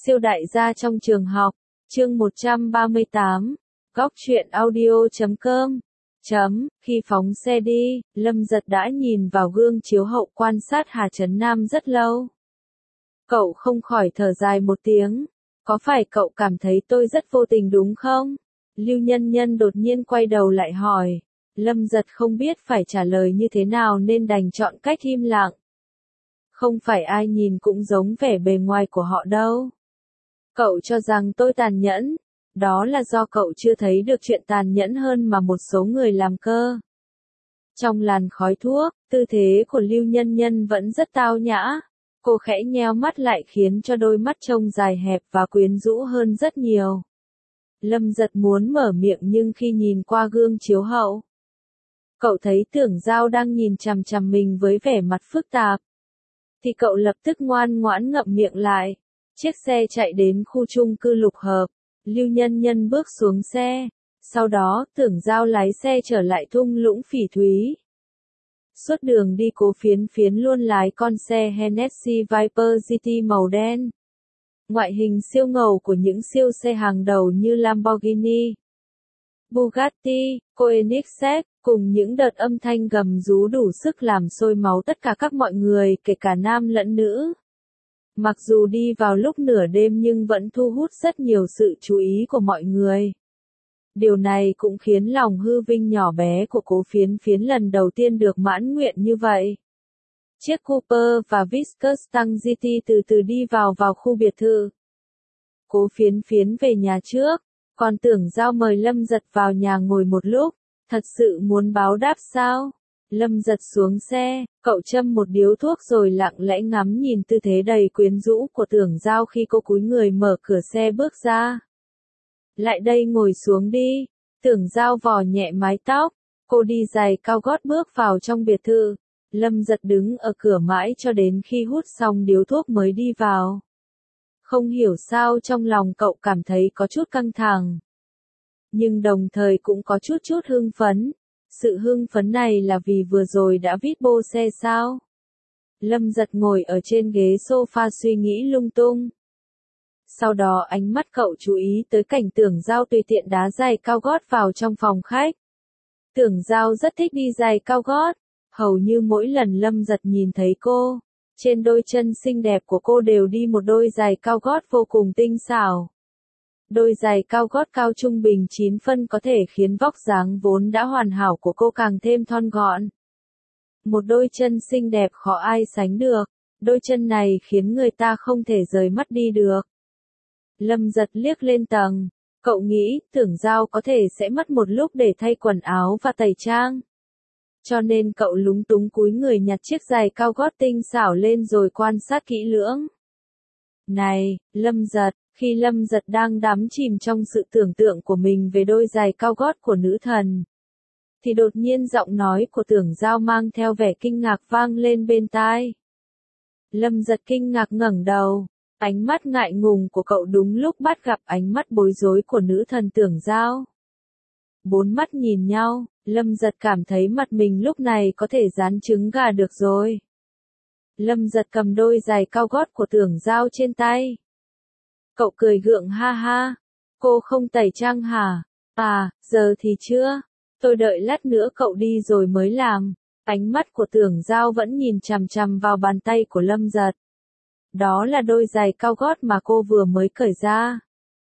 Siêu đại gia trong trường học, chương 138, góc truyện audio.com. Khi phóng xe đi, Lâm Giật đã nhìn vào gương chiếu hậu quan sát Hà Trấn Nam rất lâu. Cậu không khỏi thở dài một tiếng, có phải cậu cảm thấy tôi rất vô tình đúng không? Lưu Nhân Nhân đột nhiên quay đầu lại hỏi, Lâm Giật không biết phải trả lời như thế nào nên đành chọn cách im lặng. Không phải ai nhìn cũng giống vẻ bề ngoài của họ đâu. Cậu cho rằng tôi tàn nhẫn, đó là do cậu chưa thấy được chuyện tàn nhẫn hơn mà một số người làm cơ. Trong làn khói thuốc, tư thế của Lưu Nhân Nhân vẫn rất tao nhã. Cô khẽ nheo mắt lại khiến cho đôi mắt trông dài hẹp và quyến rũ hơn rất nhiều. Lâm Giật muốn mở miệng nhưng khi nhìn qua gương chiếu hậu, cậu thấy Tưởng Giao đang nhìn chằm chằm mình với vẻ mặt phức tạp. Thì cậu lập tức ngoan ngoãn ngậm miệng lại. Chiếc xe chạy đến khu chung cư Lục Hợp. Lưu Nhân Nhân bước xuống xe. Sau đó, Tưởng Giao lái xe trở lại thung lũng Phỉ Thúy. Suốt đường đi Cố Phiến Phiến luôn lái con xe Hennessy Viper GT màu đen. Ngoại hình siêu ngầu của những siêu xe hàng đầu như Lamborghini, Bugatti, Koenigsegg, cùng những đợt âm thanh gầm rú đủ sức làm sôi máu tất cả các mọi người, kể cả nam lẫn nữ. Mặc dù đi vào lúc nửa đêm nhưng vẫn thu hút rất nhiều sự chú ý của mọi người. Điều này cũng khiến lòng hư vinh nhỏ bé của Cố Phiến Phiến lần đầu tiên được mãn nguyện như vậy. Chiếc Cooper và Vickers Tăng GT từ từ đi vào khu biệt thự. Cố Phiến Phiến về nhà trước, còn Tưởng Giao mời Lâm Giật vào nhà ngồi một lúc, thật sự muốn báo đáp sao? Lâm Giật xuống xe, cậu châm một điếu thuốc rồi lặng lẽ ngắm nhìn tư thế đầy quyến rũ của Tưởng Giao khi cô cúi người mở cửa xe bước ra. Lại đây ngồi xuống đi. Tưởng Giao vò nhẹ mái tóc, cô đi giày cao gót bước vào trong biệt thự. Lâm Giật đứng ở cửa mãi cho đến khi hút xong điếu thuốc mới đi vào. Không hiểu sao trong lòng cậu cảm thấy có chút căng thẳng, nhưng đồng thời cũng có chút hưng phấn. Sự hưng phấn này là vì vừa rồi đã vít bô xe sao? Lâm Giật ngồi ở trên ghế sofa suy nghĩ lung tung. Sau đó ánh mắt cậu chú ý tới cảnh Tưởng Giao tùy tiện đá giày cao gót vào trong phòng khách. Tưởng Giao rất thích đi giày cao gót. Hầu như mỗi lần Lâm Giật nhìn thấy cô, trên đôi chân xinh đẹp của cô đều đi một đôi giày cao gót vô cùng tinh xảo. Đôi giày cao gót cao trung bình 9 phân có thể khiến vóc dáng vốn đã hoàn hảo của cô càng thêm thon gọn. Một đôi chân xinh đẹp khó ai sánh được, đôi chân này khiến người ta không thể rời mắt đi được. Lâm Giật liếc lên tầng, cậu nghĩ Tưởng Giao có thể sẽ mất một lúc để thay quần áo và tẩy trang. Cho nên cậu lúng túng cúi người nhặt chiếc giày cao gót tinh xảo lên rồi quan sát kỹ lưỡng. Này, Lâm Giật, khi Lâm Giật đang đắm chìm trong sự tưởng tượng của mình về đôi giày cao gót của nữ thần, thì đột nhiên giọng nói của Tưởng Giao mang theo vẻ kinh ngạc vang lên bên tai. Lâm Giật kinh ngạc ngẩng đầu, ánh mắt ngại ngùng của cậu đúng lúc bắt gặp ánh mắt bối rối của nữ thần Tưởng Giao. Bốn mắt nhìn nhau, Lâm Giật cảm thấy mặt mình lúc này có thể rán trứng gà được rồi. Lâm Giật cầm đôi giày cao gót của Tưởng Giao trên tay. Cậu cười gượng ha ha. Cô không tẩy trang hả? À, giờ thì chưa. Tôi đợi lát nữa cậu đi rồi mới làm. Ánh mắt của Tưởng Giao vẫn nhìn chằm chằm vào bàn tay của Lâm Giật. Đó là đôi giày cao gót mà cô vừa mới cởi ra.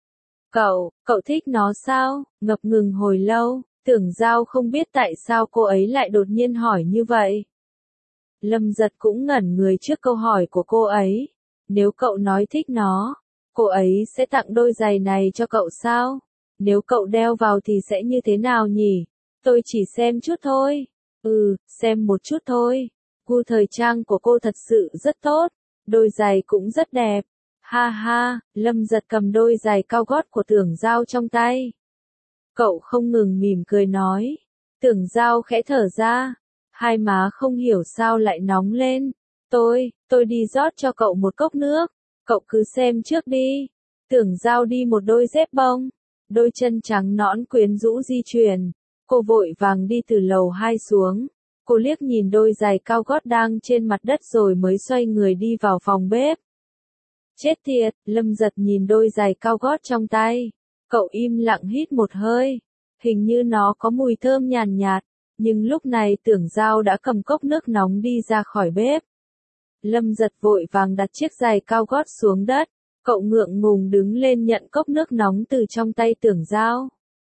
Cậu thích nó sao? Ngập ngừng hồi lâu, Tưởng Giao không biết tại sao cô ấy lại đột nhiên hỏi như vậy. Lâm Giật cũng ngẩn người trước câu hỏi của cô ấy. Nếu cậu nói thích nó, cô ấy sẽ tặng đôi giày này cho cậu sao? Nếu cậu đeo vào thì sẽ như thế nào nhỉ? Tôi chỉ xem chút thôi. Xem một chút thôi. Gu thời trang của cô thật sự rất tốt. Đôi giày cũng rất đẹp. Ha ha, Lâm Giật cầm đôi giày cao gót của Tưởng Giao trong tay. Cậu không ngừng mỉm cười nói. Tưởng Giao khẽ thở ra. Hai má không hiểu sao lại nóng lên. Tôi đi rót cho cậu một cốc nước. Cậu cứ xem trước đi. Tưởng Giao đi một đôi dép bông. Đôi chân trắng nõn quyến rũ di chuyển. Cô vội vàng đi từ lầu 2 xuống. Cô liếc nhìn đôi giày cao gót đang trên mặt đất rồi mới xoay người đi vào phòng bếp. Chết tiệt, Lâm Giật nhìn đôi giày cao gót trong tay. Cậu im lặng hít một hơi. Hình như nó có mùi thơm nhàn nhạt, nhưng lúc này Tưởng Giao đã cầm cốc nước nóng đi ra khỏi bếp. Lâm Giật vội vàng đặt chiếc giày cao gót xuống đất. Cậu ngượng ngùng đứng lên nhận cốc nước nóng từ trong tay Tưởng Giao.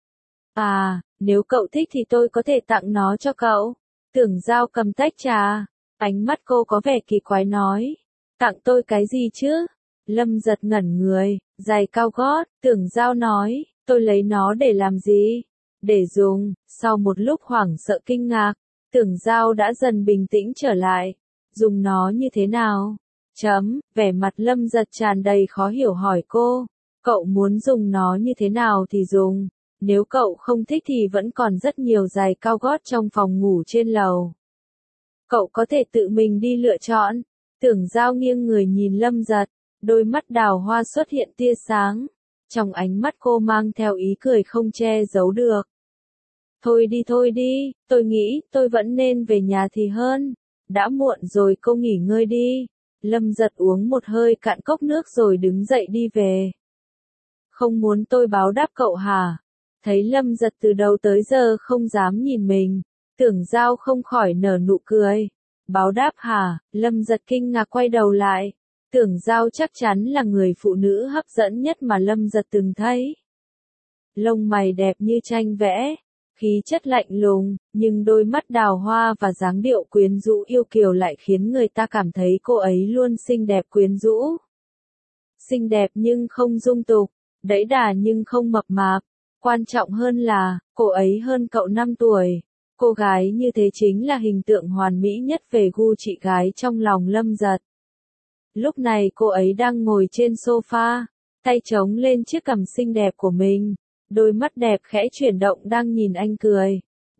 À, nếu cậu thích thì tôi có thể tặng nó cho cậu. Tưởng Giao cầm tách trà. Ánh mắt cô có vẻ kỳ quái nói. Tặng tôi cái gì chứ? Lâm Giật ngẩn người. Giày cao gót, Tưởng Giao nói. Tôi lấy nó để làm gì? Để dùng. Sau một lúc hoảng sợ kinh ngạc, Tưởng Giao đã dần bình tĩnh trở lại. Dùng nó như thế nào? Vẻ mặt Lâm Giật tràn đầy khó hiểu hỏi cô. Cậu muốn dùng nó như thế nào thì dùng. Nếu cậu không thích thì vẫn còn rất nhiều giày cao gót trong phòng ngủ trên lầu. Cậu có thể tự mình đi lựa chọn. Tưởng Giao nghiêng người nhìn Lâm Giật. Đôi mắt đào hoa xuất hiện tia sáng. Trong ánh mắt cô mang theo ý cười không che giấu được. Thôi đi, tôi nghĩ tôi vẫn nên về nhà thì hơn. Đã muộn rồi, cô nghỉ ngơi đi. Lâm Giật uống một hơi cạn cốc nước rồi đứng dậy đi về. Không muốn tôi báo đáp cậu hả? Thấy Lâm Giật từ đầu tới giờ không dám nhìn mình, Tưởng Giao không khỏi nở nụ cười. Báo đáp hả? Lâm Giật kinh ngạc quay đầu lại. Tưởng Giao chắc chắn là người phụ nữ hấp dẫn nhất mà Lâm Giật từng thấy. Lông mày đẹp như tranh vẽ, khí chất lạnh lùng, nhưng đôi mắt đào hoa và dáng điệu quyến rũ yêu kiều lại khiến người ta cảm thấy cô ấy luôn xinh đẹp quyến rũ. Xinh đẹp nhưng không dung tục, đẫy đà nhưng không mập mạp. Quan trọng hơn là, cô ấy hơn cậu 5 tuổi. Cô gái như thế chính là hình tượng hoàn mỹ nhất về gu chị gái trong lòng Lâm Giật. Lúc này cô ấy đang ngồi trên sofa, tay chống lên chiếc cằm xinh đẹp của mình. Đôi mắt đẹp khẽ chuyển động đang nhìn anh cười.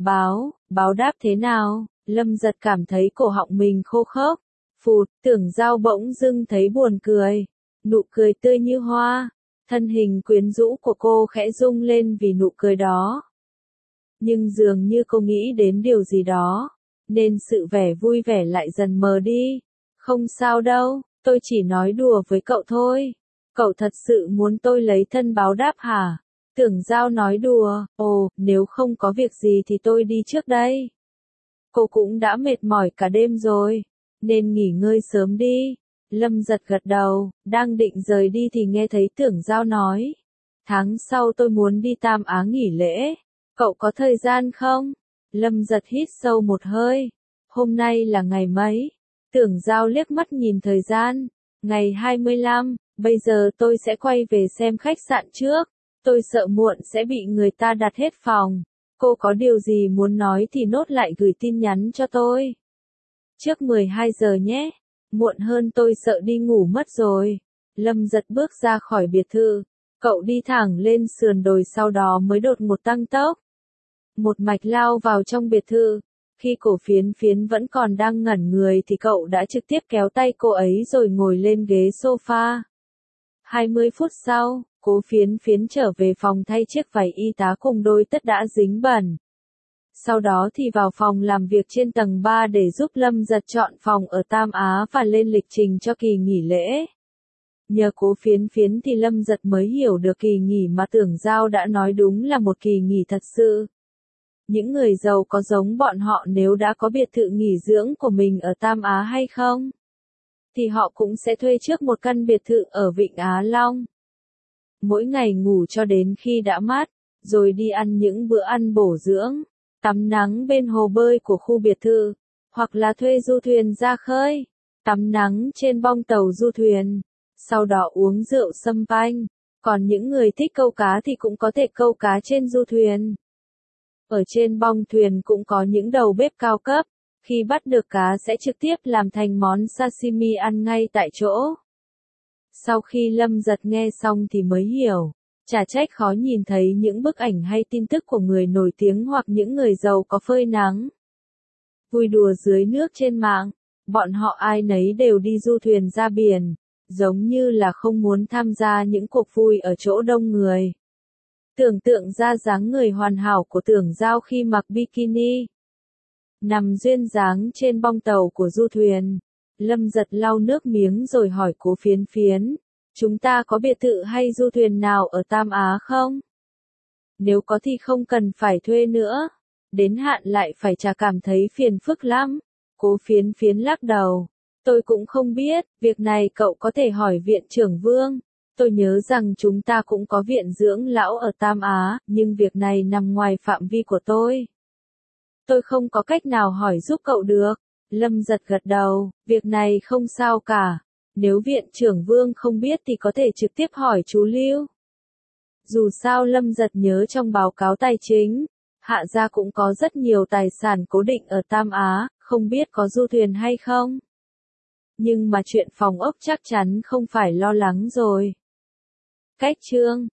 Báo đáp thế nào? Lâm Giật cảm thấy cổ họng mình khô khốc. Phụt, Tưởng Giao bỗng dưng thấy buồn cười. Nụ cười tươi như hoa. Thân hình quyến rũ của cô khẽ rung lên vì nụ cười đó. Nhưng dường như cô nghĩ đến điều gì đó, nên sự vẻ vui vẻ lại dần mờ đi. Không sao đâu, tôi chỉ nói đùa với cậu thôi. Cậu thật sự muốn tôi lấy thân báo đáp hả? Tưởng Giao nói đùa, nếu không có việc gì thì tôi đi trước đây. Cô cũng đã mệt mỏi cả đêm rồi, nên nghỉ ngơi sớm đi. Lâm Giật gật đầu, đang định rời đi thì nghe thấy Tưởng Giao nói. Tháng sau tôi muốn đi Tam Á nghỉ lễ, cậu có thời gian không? Lâm Giật hít sâu một hơi. Hôm nay là ngày mấy? Tưởng Giao liếc mắt nhìn thời gian. Ngày 25, bây giờ tôi sẽ quay về xem khách sạn trước. Tôi sợ muộn sẽ bị người ta đặt hết phòng. Cô có điều gì muốn nói thì nốt lại gửi tin nhắn cho tôi. Trước 12 giờ nhé. Muộn hơn tôi sợ đi ngủ mất rồi. Lâm Giật bước ra khỏi biệt thự. Cậu đi thẳng lên sườn đồi sau đó mới đột ngột tăng tốc. Một mạch lao vào trong biệt thự. Khi Cổ Phiến Phiến vẫn còn đang ngẩn người thì cậu đã trực tiếp kéo tay cô ấy rồi ngồi lên ghế sofa. 20 phút sau, Cố Phiến Phiến trở về phòng thay chiếc váy y tá cùng đôi tất đã dính bẩn. Sau đó thì vào phòng làm việc trên tầng 3 để giúp Lâm Giật chọn phòng ở Tam Á và lên lịch trình cho kỳ nghỉ lễ. Nhờ Cố Phiến Phiến thì Lâm Giật mới hiểu được kỳ nghỉ mà Tưởng Giao đã nói đúng là một kỳ nghỉ thật sự. Những người giàu có giống bọn họ nếu đã có biệt thự nghỉ dưỡng của mình ở Tam Á hay không? Thì họ cũng sẽ thuê trước một căn biệt thự ở Vịnh Á Long. Mỗi ngày ngủ cho đến khi đã mát, rồi đi ăn những bữa ăn bổ dưỡng, tắm nắng bên hồ bơi của khu biệt thự, hoặc là thuê du thuyền ra khơi, tắm nắng trên bong tàu du thuyền, sau đó uống rượu sâm panh. Còn những người thích câu cá thì cũng có thể câu cá trên du thuyền. Ở trên bong thuyền cũng có những đầu bếp cao cấp, khi bắt được cá sẽ trực tiếp làm thành món sashimi ăn ngay tại chỗ. Sau khi Lâm Giật nghe xong thì mới hiểu, chả trách khó nhìn thấy những bức ảnh hay tin tức của người nổi tiếng hoặc những người giàu có phơi nắng. Vui đùa dưới nước trên mạng, bọn họ ai nấy đều đi du thuyền ra biển, giống như là không muốn tham gia những cuộc vui ở chỗ đông người. Tưởng tượng ra dáng người hoàn hảo của Tưởng Giao khi mặc bikini, nằm duyên dáng trên bong tàu của du thuyền. Lâm Giật lau nước miếng rồi hỏi Cố Phiến Phiến, Chúng ta có biệt thự hay du thuyền nào ở Tam Á không? Nếu có thì không cần phải thuê nữa. Đến hạn lại phải trả cảm thấy phiền phức lắm. Cố Phiến Phiến lắc đầu. Tôi cũng không biết, việc này cậu có thể hỏi viện trưởng Vương. Tôi nhớ rằng chúng ta cũng có viện dưỡng lão ở Tam Á, nhưng việc này nằm ngoài phạm vi của tôi. Tôi không có cách nào hỏi giúp cậu được. Lâm Giật gật đầu, việc này không sao cả. Nếu viện trưởng Vương không biết thì có thể trực tiếp hỏi chú Lưu. Dù sao Lâm Giật nhớ trong báo cáo tài chính, Hạ gia cũng có rất nhiều tài sản cố định ở Tam Á, không biết có du thuyền hay không. Nhưng mà chuyện phòng ốc chắc chắn không phải lo lắng rồi. Cách chương